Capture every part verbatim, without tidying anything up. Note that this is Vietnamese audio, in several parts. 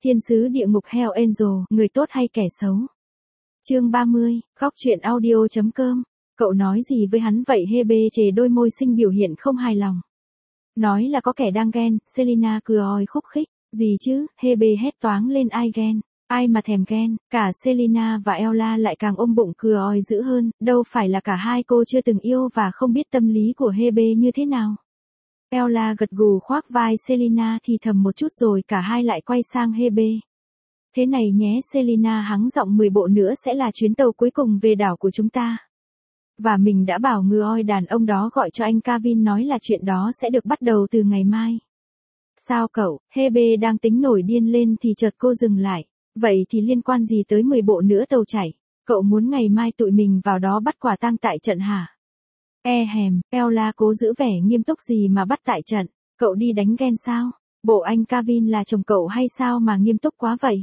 Thiên sứ địa ngục Hell Angel, người tốt hay kẻ xấu? Chương ba mươi, góc truyện audio.com. Cậu nói gì với hắn vậy? Hebe chề đôi môi xinh biểu hiện không hài lòng. Nói là có kẻ đang ghen, Selina cười oi khúc khích. Gì chứ? Hebe hét toáng lên, ai ghen? Ai mà thèm ghen? Cả Selina và Ella lại càng ôm bụng cười oi dữ hơn, đâu phải là cả hai cô chưa từng yêu và không biết tâm lý của Hebe như thế nào. Ella gật gù khoác vai Selina thì thầm một chút rồi cả hai lại quay sang Hebe. Thế này nhé, Selina hắng giọng, mười bộ nữa sẽ là chuyến tàu cuối cùng về đảo của chúng ta. Và mình đã bảo người oi đàn ông đó gọi cho anh Kevin nói là chuyện đó sẽ được bắt đầu từ ngày mai. Sao cậu? Hebe đang tính nổi điên lên thì chợt cô dừng lại. Vậy thì liên quan gì tới mười bộ nữa tàu chảy? Cậu muốn ngày mai tụi mình vào đó bắt quả tang tại trận hả? E hèm, Ella cố giữ vẻ nghiêm túc, gì mà bắt tại trận? Cậu đi đánh ghen sao? Bộ anh Kevin là chồng cậu hay sao mà nghiêm túc quá vậy?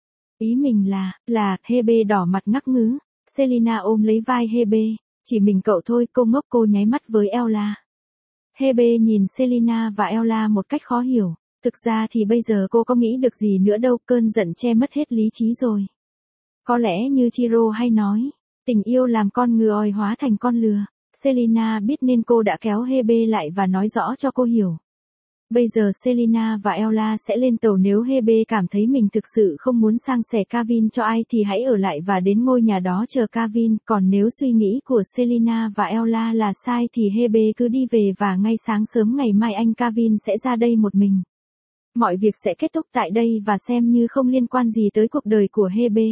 Ý mình là, là, Hebe đỏ mặt ngắc ngứ. Selina ôm lấy vai Hebe. Chỉ mình cậu thôi, cô ngốc. Cô nháy mắt với Ella. Hebe nhìn Selina và Ella một cách khó hiểu. Thực ra thì bây giờ cô có nghĩ được gì nữa đâu, cơn giận che mất hết lý trí rồi. Có lẽ như Chiro hay nói, tình yêu làm con người hóa thành con lừa. Selina biết nên cô đã kéo Hebe lại và nói rõ cho cô hiểu. Bây giờ Selina và Ella sẽ lên tàu, nếu Hebe cảm thấy mình thực sự không muốn san sẻ Kevin cho ai thì hãy ở lại và đến ngôi nhà đó chờ Kevin, còn nếu suy nghĩ của Selina và Ella là sai thì Hebe cứ đi về và ngay sáng sớm ngày mai anh Kevin sẽ ra đây một mình. Mọi việc sẽ kết thúc tại đây và xem như không liên quan gì tới cuộc đời của Hebe.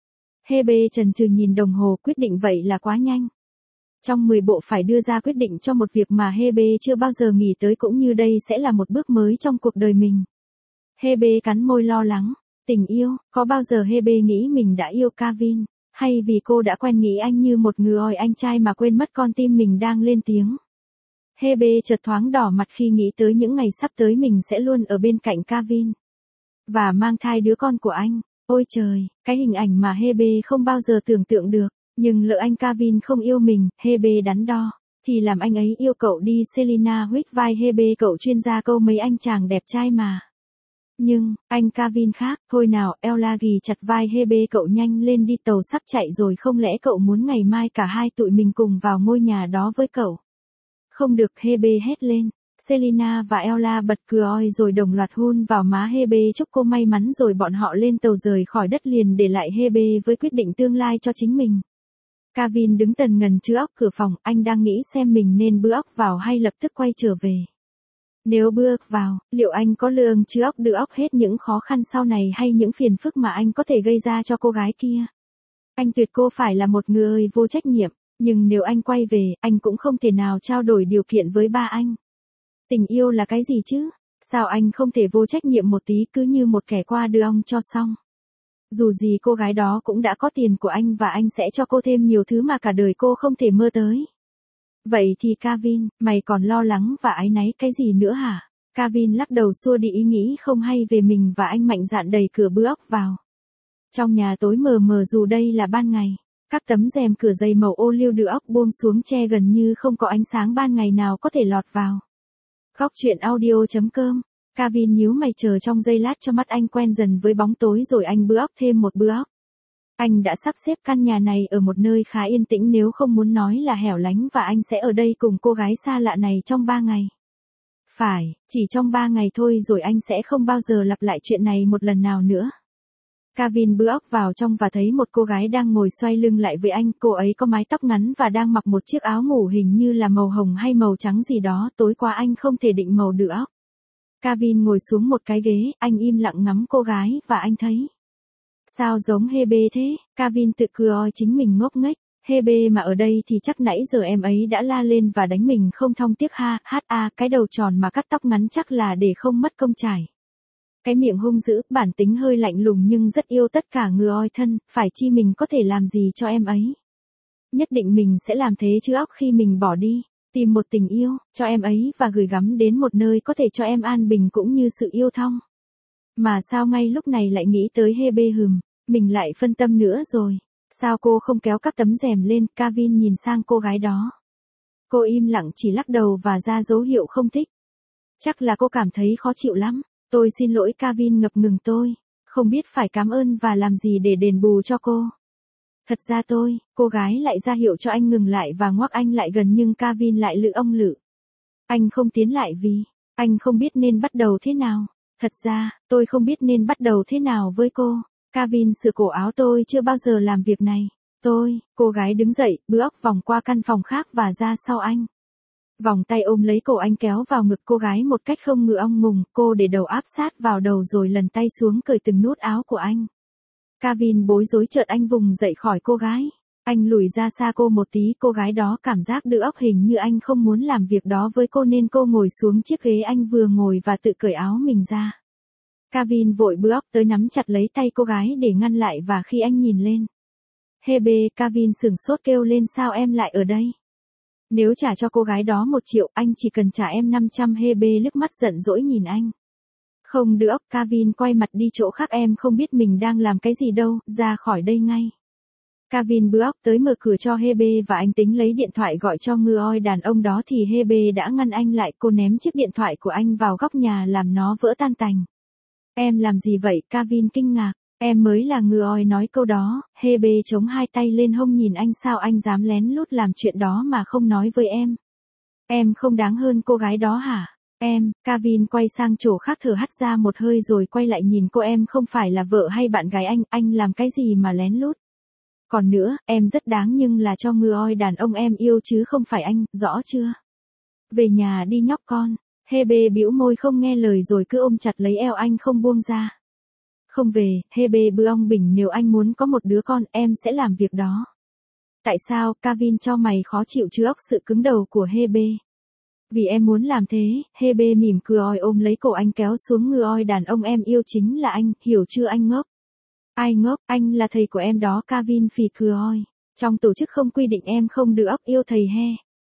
Hebe chần chừ nhìn đồng hồ, quyết định vậy là quá nhanh. Trong mười bộ phải đưa ra quyết định cho một việc mà Hebe chưa bao giờ nghĩ tới, cũng như đây sẽ là một bước mới trong cuộc đời mình. Hebe cắn môi lo lắng. Tình yêu, có bao giờ Hebe nghĩ mình đã yêu Kevin, hay vì cô đã quen nghĩ anh như một người anh trai mà quên mất con tim mình đang lên tiếng. Hebe chợt thoáng đỏ mặt khi nghĩ tới những ngày sắp tới mình sẽ luôn ở bên cạnh Kevin. Và mang thai đứa con của anh. Ôi trời, cái hình ảnh mà Hebe không bao giờ tưởng tượng được. Nhưng lỡ anh Kevin không yêu mình, Hebe đắn đo, thì làm anh ấy yêu cậu đi. Selina huých vai Hebe, cậu chuyên gia câu mấy anh chàng đẹp trai mà. Nhưng, anh Kevin khác, thôi nào. Ella ghì chặt vai Hebe, cậu nhanh lên đi, tàu sắp chạy rồi, không lẽ cậu muốn ngày mai cả hai tụi mình cùng vào ngôi nhà đó với cậu? Không được, Hebe hét lên. Selina và Ella bật cười rồi đồng loạt hôn vào má Hebe, chúc cô may mắn, rồi bọn họ lên tàu rời khỏi đất liền, để lại Hebe với quyết định tương lai cho chính mình. Kevin đứng tần ngần trước óc cửa phòng, anh đang nghĩ xem mình nên bước óc vào hay lập tức quay trở về. Nếu bước vào, liệu anh có lương chứ óc đỡ óc hết những khó khăn sau này hay những phiền phức mà anh có thể gây ra cho cô gái kia? Anh tuyệt cô phải là một người vô trách nhiệm, nhưng nếu anh quay về, anh cũng không thể nào trao đổi điều kiện với ba anh. Tình yêu là cái gì chứ? Sao anh không thể vô trách nhiệm một tí, cứ như một kẻ qua đường cho xong? Dù gì cô gái đó cũng đã có tiền của anh và anh sẽ cho cô thêm nhiều thứ mà cả đời cô không thể mơ tới. Vậy thì Kevin, mày còn lo lắng và áy náy cái gì nữa hả? Kevin lắc đầu xua đi ý nghĩ không hay về mình và anh mạnh dạn đẩy cửa bước vào. Trong nhà tối mờ mờ dù đây là ban ngày, các tấm rèm cửa dày màu ô liu được óc buông xuống che gần như không có ánh sáng ban ngày nào có thể lọt vào. Góc truyện audio.com. Kevin nhíu mày chờ trong giây lát cho mắt anh quen dần với bóng tối, rồi anh bước thêm một bước. Anh đã sắp xếp căn nhà này ở một nơi khá yên tĩnh, nếu không muốn nói là hẻo lánh, và anh sẽ ở đây cùng cô gái xa lạ này trong ba ngày. Phải, chỉ trong ba ngày thôi, rồi anh sẽ không bao giờ lặp lại chuyện này một lần nào nữa. Kevin bước vào trong và thấy một cô gái đang ngồi xoay lưng lại với anh. Cô ấy có mái tóc ngắn và đang mặc một chiếc áo ngủ hình như là màu hồng hay màu trắng gì đó, tối qua anh không thể định màu được óc. Kevin ngồi xuống một cái ghế, anh im lặng ngắm cô gái và anh thấy. Sao giống Hebe thế? Kevin tự cười chính mình ngốc nghếch. Hebe mà ở đây thì chắc nãy giờ em ấy đã la lên và đánh mình không thong tiếc ha, hát a, cái đầu tròn mà cắt tóc ngắn chắc là để không mất công chải. Cái miệng hung dữ, bản tính hơi lạnh lùng nhưng rất yêu tất cả người thân, phải chi mình có thể làm gì cho em ấy. Nhất định mình sẽ làm thế chứ óc khi mình bỏ đi. Tìm một tình yêu, cho em ấy và gửi gắm đến một nơi có thể cho em an bình cũng như sự yêu thong. Mà sao ngay lúc này lại nghĩ tới Hebe hừm, mình lại phân tâm nữa rồi. Sao cô không kéo các tấm rèm lên? Kevin nhìn sang cô gái đó. Cô im lặng chỉ lắc đầu và ra dấu hiệu không thích. Chắc là cô cảm thấy khó chịu lắm. Tôi xin lỗi, Kevin ngập ngừng, tôi Không biết phải cảm ơn và làm gì để đền bù cho cô. Thật ra tôi, cô gái lại ra hiệu cho anh ngừng lại và ngoắc anh lại gần nhưng Kevin lại lự ông lự. Anh không tiến lại vì, anh không biết nên bắt đầu thế nào. Thật ra, tôi không biết nên bắt đầu thế nào với cô. Kevin sửa cổ áo tôi chưa bao giờ làm việc này. Tôi, cô gái đứng dậy, bước vòng qua căn phòng khác và ra sau anh. Vòng tay ôm lấy cổ anh kéo vào ngực cô gái một cách không ngờ ong mùng, cô để đầu áp sát vào đầu rồi lần tay xuống cởi từng nút áo của anh. Kevin bối rối chợt anh vùng dậy khỏi cô gái. Anh lùi ra xa cô một tí, cô gái đó cảm giác đỡ óc hình như anh không muốn làm việc đó với cô nên cô ngồi xuống chiếc ghế anh vừa ngồi và tự cởi áo mình ra. Kevin vội bước tới nắm chặt lấy tay cô gái để ngăn lại và khi anh nhìn lên. Hebe, Kevin sửng sốt kêu lên sao em lại ở đây? Nếu trả cho cô gái đó một triệu, anh chỉ cần trả em năm trăm. Hebe liếc mắt giận dỗi nhìn anh. Không được, Kevin quay mặt đi chỗ khác, em không biết mình đang làm cái gì đâu, ra khỏi đây ngay. Kevin bước tới mở cửa cho Hebe và anh tính lấy điện thoại gọi cho người oi đàn ông đó thì Hebe đã ngăn anh lại, cô ném chiếc điện thoại của anh vào góc nhà làm nó vỡ tan tành. Em làm gì vậy? Kevin kinh ngạc. Em mới là người oi nói câu đó. Hebe chống hai tay lên hông nhìn anh, sao anh dám lén lút làm chuyện đó mà không nói với em? Em không đáng hơn cô gái đó hả? Em, Kevin quay sang chỗ khác thở hắt ra một hơi rồi quay lại nhìn cô, em không phải là vợ hay bạn gái anh, anh làm cái gì mà lén lút? Còn nữa, em rất đáng nhưng là cho người oi đàn ông em yêu chứ không phải anh, rõ chưa? Về nhà đi nhóc con. Hebe bĩu môi không nghe lời rồi cứ ôm chặt lấy eo anh không buông ra. Không về, Hebe bư ông bình, nếu anh muốn có một đứa con, em sẽ làm việc đó. Tại sao? Kevin cho mày khó chịu chứ óc sự cứng đầu của Hebe. Vì em muốn làm thế. Hebe mỉm cười ôm lấy cổ anh kéo xuống, người oi đàn ông em yêu chính là anh, hiểu chưa anh ngốc? Ai ngốc, anh là thầy của em đó. Kevin phì cười. Trong tổ chức không quy định em không được óc yêu thầy he.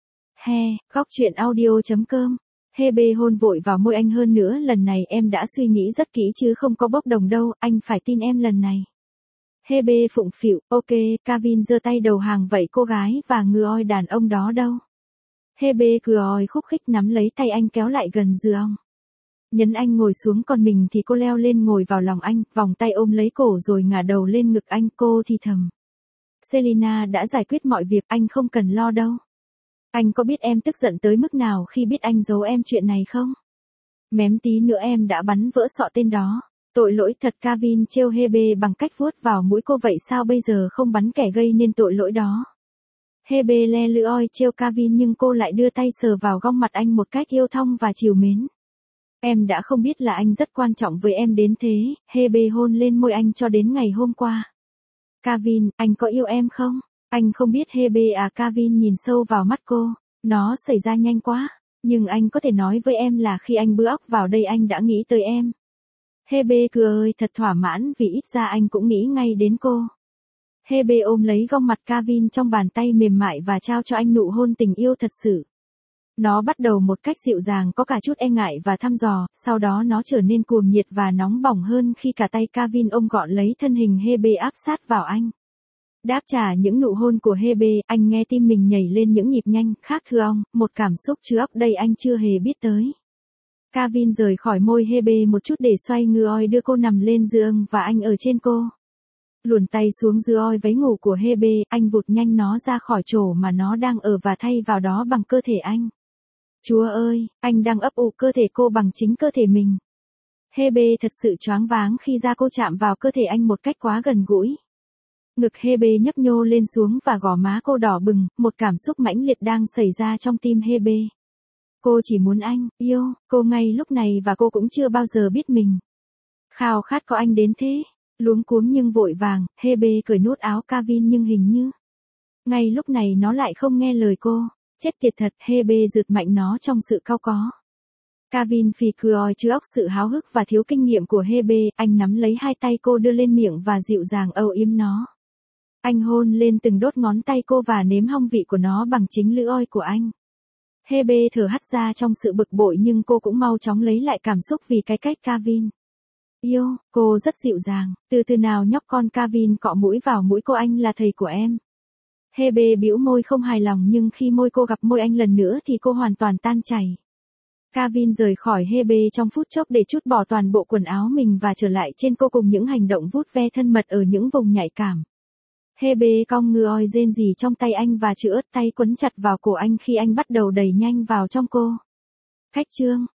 He, góc truyện audio chấm com. Hebe hôn vội vào môi anh, hơn nữa lần này em đã suy nghĩ rất kỹ chứ không có bốc đồng đâu, anh phải tin em lần này. Hebe phụng phịu, ok. Kevin giơ tay đầu hàng, vậy cô gái và người oi đàn ông đó đâu? Hebe cười khúc khích nắm lấy tay anh kéo lại gần giường. Nhấn anh ngồi xuống, còn mình thì cô leo lên ngồi vào lòng anh, vòng tay ôm lấy cổ rồi ngả đầu lên ngực anh, cô thì thầm. Selina đã giải quyết mọi việc, anh không cần lo đâu. Anh có biết em tức giận tới mức nào khi biết anh giấu em chuyện này không? Mém tí nữa em đã bắn vỡ sọ tên đó. Tội lỗi thật. Kevin trêu Hebe bằng cách vuốt vào mũi cô, vậy sao bây giờ không bắn kẻ gây nên tội lỗi đó? Hebe le lưỡi oi trêu Kevin nhưng cô lại đưa tay sờ vào gương mặt anh một cách yêu thong và trìu mến. Em đã không biết là anh rất quan trọng với em đến thế. Hebe hôn lên môi anh cho đến ngày hôm qua. Kevin, anh có yêu em không? Anh không biết Hebe à? Kevin nhìn sâu vào mắt cô. Nó xảy ra nhanh quá. Nhưng anh có thể nói với em là khi anh bước vào đây anh đã nghĩ tới em. Hebe cười thật thỏa mãn vì ít ra anh cũng nghĩ ngay đến cô. Hebe ôm lấy gương mặt Kevin trong bàn tay mềm mại và trao cho anh nụ hôn tình yêu thật sự. Nó bắt đầu một cách dịu dàng, có cả chút e ngại và thăm dò, sau đó nó trở nên cuồng nhiệt và nóng bỏng hơn khi cả tay Kevin ôm gọn lấy thân hình Hebe áp sát vào anh. Đáp trả những nụ hôn của Hebe, anh nghe tim mình nhảy lên những nhịp nhanh, khác thường, một cảm xúc chứa ấp đây anh chưa hề biết tới. Kevin rời khỏi môi Hebe một chút để xoay người đưa cô nằm lên giường và anh ở trên cô. Luồn tay xuống dưới váy ngủ của Hebe, anh vụt nhanh nó ra khỏi chỗ mà nó đang ở và thay vào đó bằng cơ thể anh. Chúa ơi, anh đang ấp ủ cơ thể cô bằng chính cơ thể mình. Hebe thật sự choáng váng khi da cô chạm vào cơ thể anh một cách quá gần gũi. Ngực Hebe nhấp nhô lên xuống và gò má cô đỏ bừng, một cảm xúc mãnh liệt đang xảy ra trong tim Hebe. Cô chỉ muốn anh, yêu, cô ngay lúc này và cô cũng chưa bao giờ biết mình. Khao khát có anh đến thế. Luống cuống nhưng vội vàng, Hebe cởi nút áo Kevin nhưng hình như. Ngay lúc này nó lại không nghe lời cô. Chết tiệt thật, Hebe rượt mạnh nó trong sự cau có. Kevin phì cười chứa óc sự háo hức và thiếu kinh nghiệm của Hebe, anh nắm lấy hai tay cô đưa lên miệng và dịu dàng âu yếm nó. Anh hôn lên từng đốt ngón tay cô và nếm hong vị của nó bằng chính lưỡi oi của anh. Hebe thở hắt ra trong sự bực bội nhưng cô cũng mau chóng lấy lại cảm xúc vì cái cách Kevin yêu, cô rất dịu dàng, từ từ nào nhóc con. Kevin cọ mũi vào mũi cô, anh là thầy của em. Hebe bĩu môi không hài lòng nhưng khi môi cô gặp môi anh lần nữa thì cô hoàn toàn tan chảy. Kevin rời khỏi Hebe trong phút chốc để trút bỏ toàn bộ quần áo mình và trở lại trên cô cùng những hành động vuốt ve thân mật ở những vùng nhạy cảm. Hebe cong ngư oi rên rỉ trong tay anh và chữ ớt tay quấn chặt vào cổ anh khi anh bắt đầu đẩy nhanh vào trong cô. Khách trương.